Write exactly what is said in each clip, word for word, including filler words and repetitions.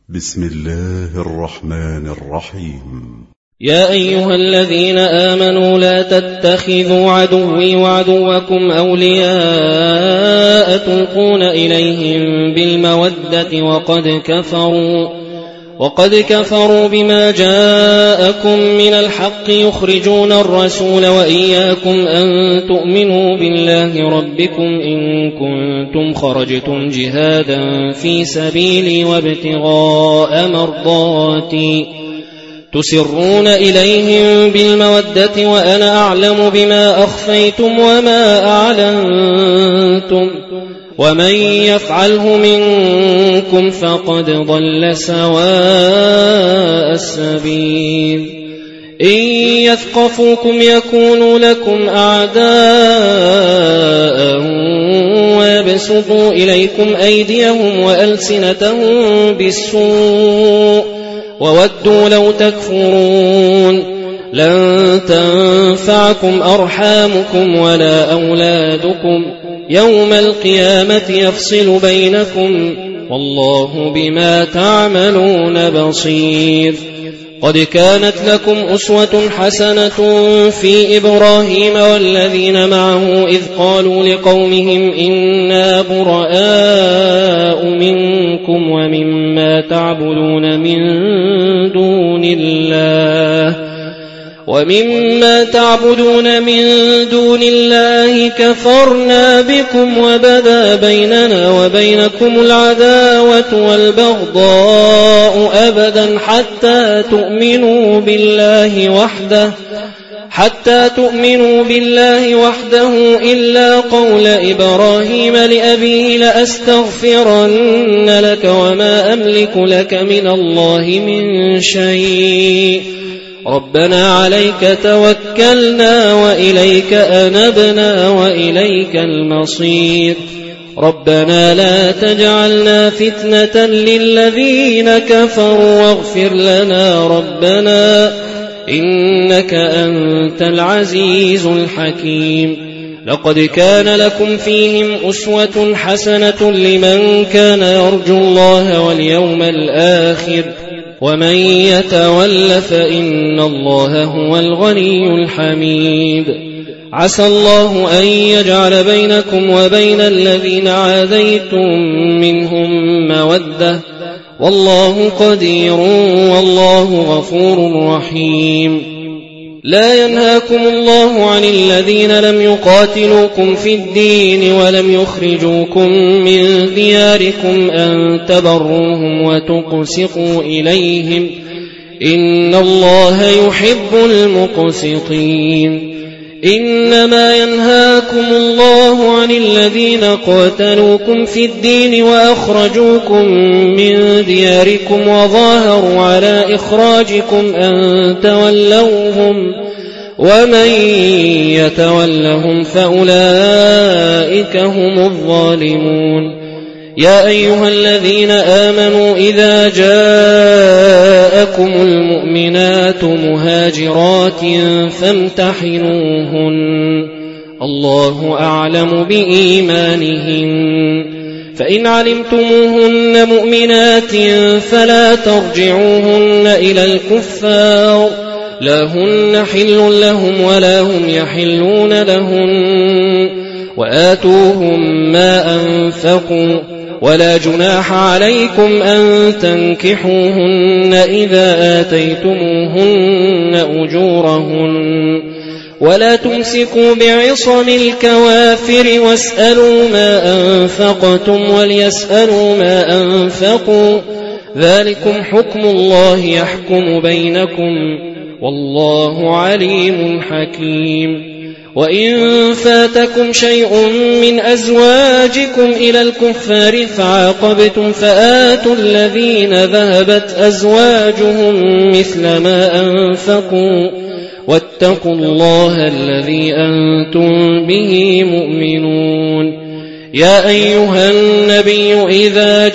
بسم الله الرحمن الرحيم. يا أيها الذين آمنوا لا تتخذوا عدوي وعدوكم أولياء تلقون إليهم بالمودة وقد كفروا وقد كفروا بما جاءكم من الحق يخرجون الرسول وإياكم أن تؤمنوا بالله ربكم إن كنتم خرجتم جهادا في سبيلي وابتغاء مرضاتي تسرون إليهم بالمودة وأنا أعلم بما أخفيتم وما أعلنتم ومن يفعله منكم فقد ضل سواء السبيل. إن يثقفوكم يكونوا لكم أعداء ويبسطوا إليكم أيديهم وألسنتهم بالسوء وودوا لو تكفرون. لن تنفعكم أرحامكم ولا أولادكم يوم القيامة يفصل بينكم والله بما تعملون بصير. قد كانت لكم أسوة حسنة في إبراهيم والذين معه إذ قالوا لقومهم إنا براء منكم ومما تعبدون من دون الله ومما تعبدون من دون الله كفرنا بكم وبدا بيننا وبينكم العداوة والبغضاء أبدا حتى تؤمنوا بالله وحده حتى تؤمنوا بالله وحده إلا قول إبراهيم لأبيه لأستغفرن لك وما أملك لك من الله من شيء ربنا عليك توكلنا وإليك أنبنا وإليك المصير. ربنا لا تجعلنا فتنة للذين كفروا واغفر لنا ربنا إنك أنت العزيز الحكيم. لقد كان لكم فيهم أسوة حسنة لمن كان يرجو الله واليوم الآخر ومن يتول فإن الله هو الغني الحميد. عسى الله أن يجعل بينكم وبين الذين عاديتم منهم مودة والله قدير والله غفور رحيم. لا ينهاكم الله عن الذين لم يقاتلوكم في الدين ولم يخرجوكم من دياركم أن تبروهم وتقسطوا إليهم إن الله يحب المقسطين. إنما ينهاكم الله عن الذين قاتلوكم في الدين وأخرجوكم من دياركم وظاهروا على إخراجكم أن تولوهم ومن يتولهم فأولئك هم الظالمون. يا أيها الذين آمنوا إذا جاءكم المؤمنات مهاجرات فامتحنوهن الله أعلم بإيمانهن فإن علمتموهن مؤمنات فلا ترجعوهن إلى الكفار لا هن حل لهم ولا هم يحلون لهن وآتوهم ما أنفقوا ولا جناح عليكم أن تنكحوهن إذا آتيتموهن أجورهن ولا تمسكوا بعصم الكوافر واسألوا ما أنفقتم وليسألوا ما أنفقوا ذلكم حكم الله يحكم بينكم والله عليم حكيم. وإن فاتكم شيء من أزواجكم إلى الكفار فعاقبتم فآتوا الذين ذهبت أزواجهم مثل ما أنفقوا واتقوا الله الذي أنتم به مؤمنون. يا أيها النبي إذا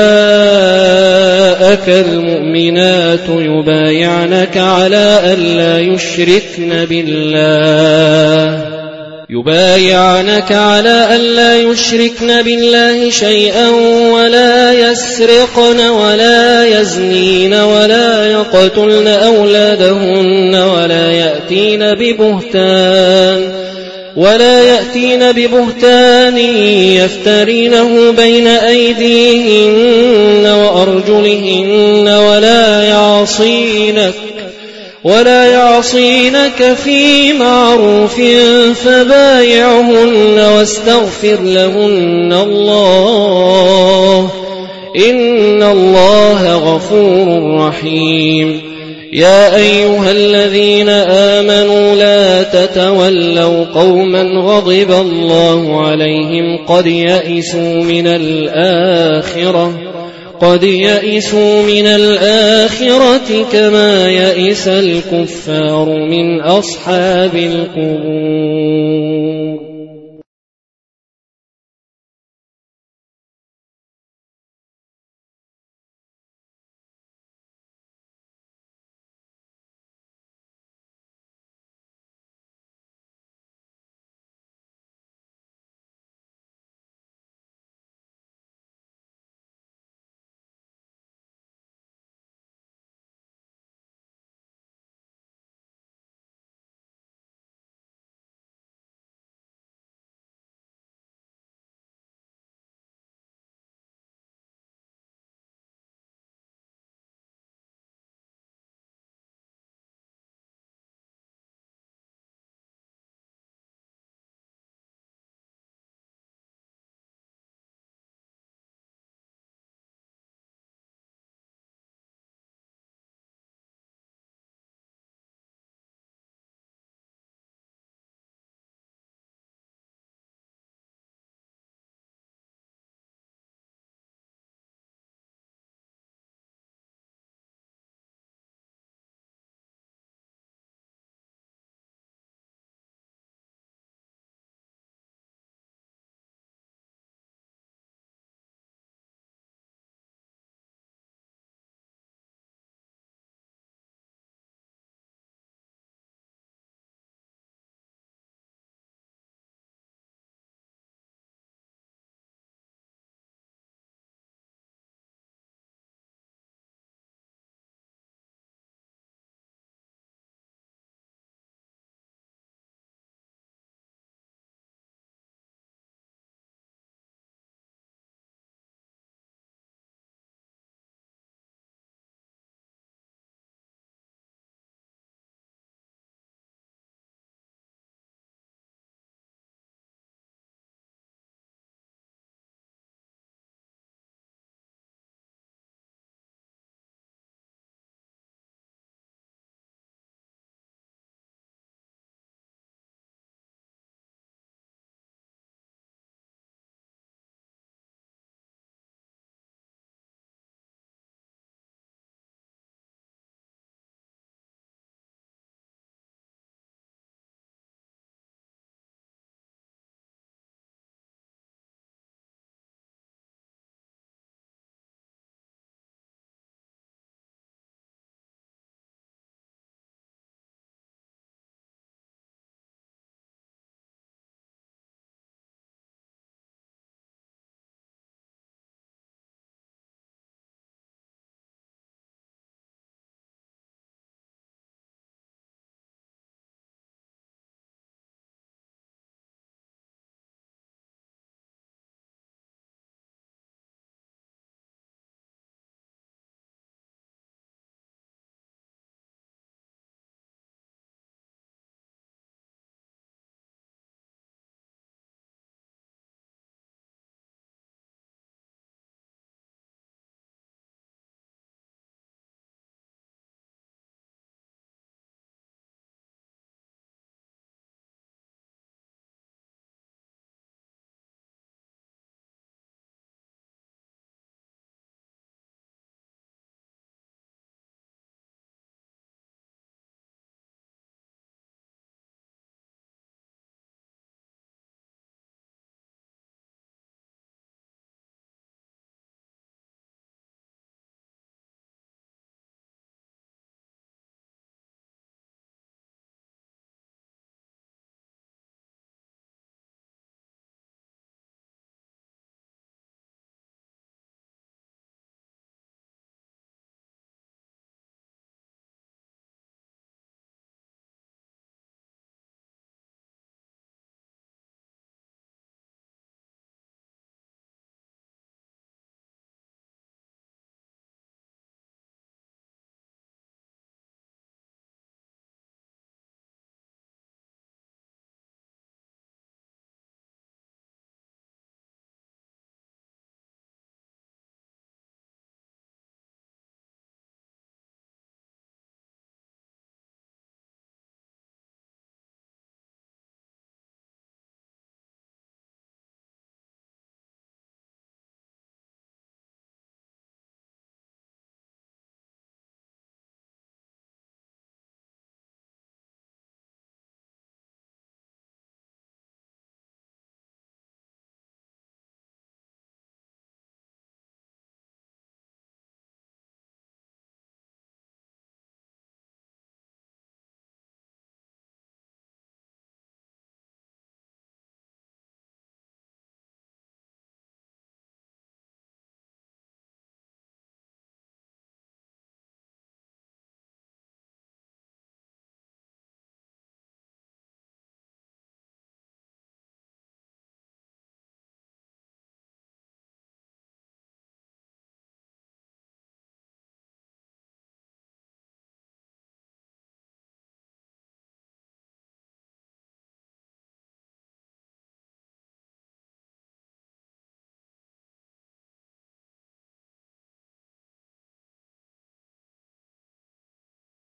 جاءك المؤمنات يبايعنك على أن لا يشركن بالله يبايعنك على ألا يشركن بالله شيئا ولا يسرقن ولا يزنين ولا يقتلن أولادهن ولا يأتين ببهتان ولا يأتين ببهتان يفترينه بين أيديهن وأرجلهن ولا يعصينك ولا يعصينك في معروف فبايعهن واستغفر لهن الله إن الله غفور رحيم. يا أيها الذين آمنوا لا تتولوا قوما غضب الله عليهم قد يئسوا من الآخرة قد يئسوا من الآخرة كما يئس الكفار من أصحاب القبور.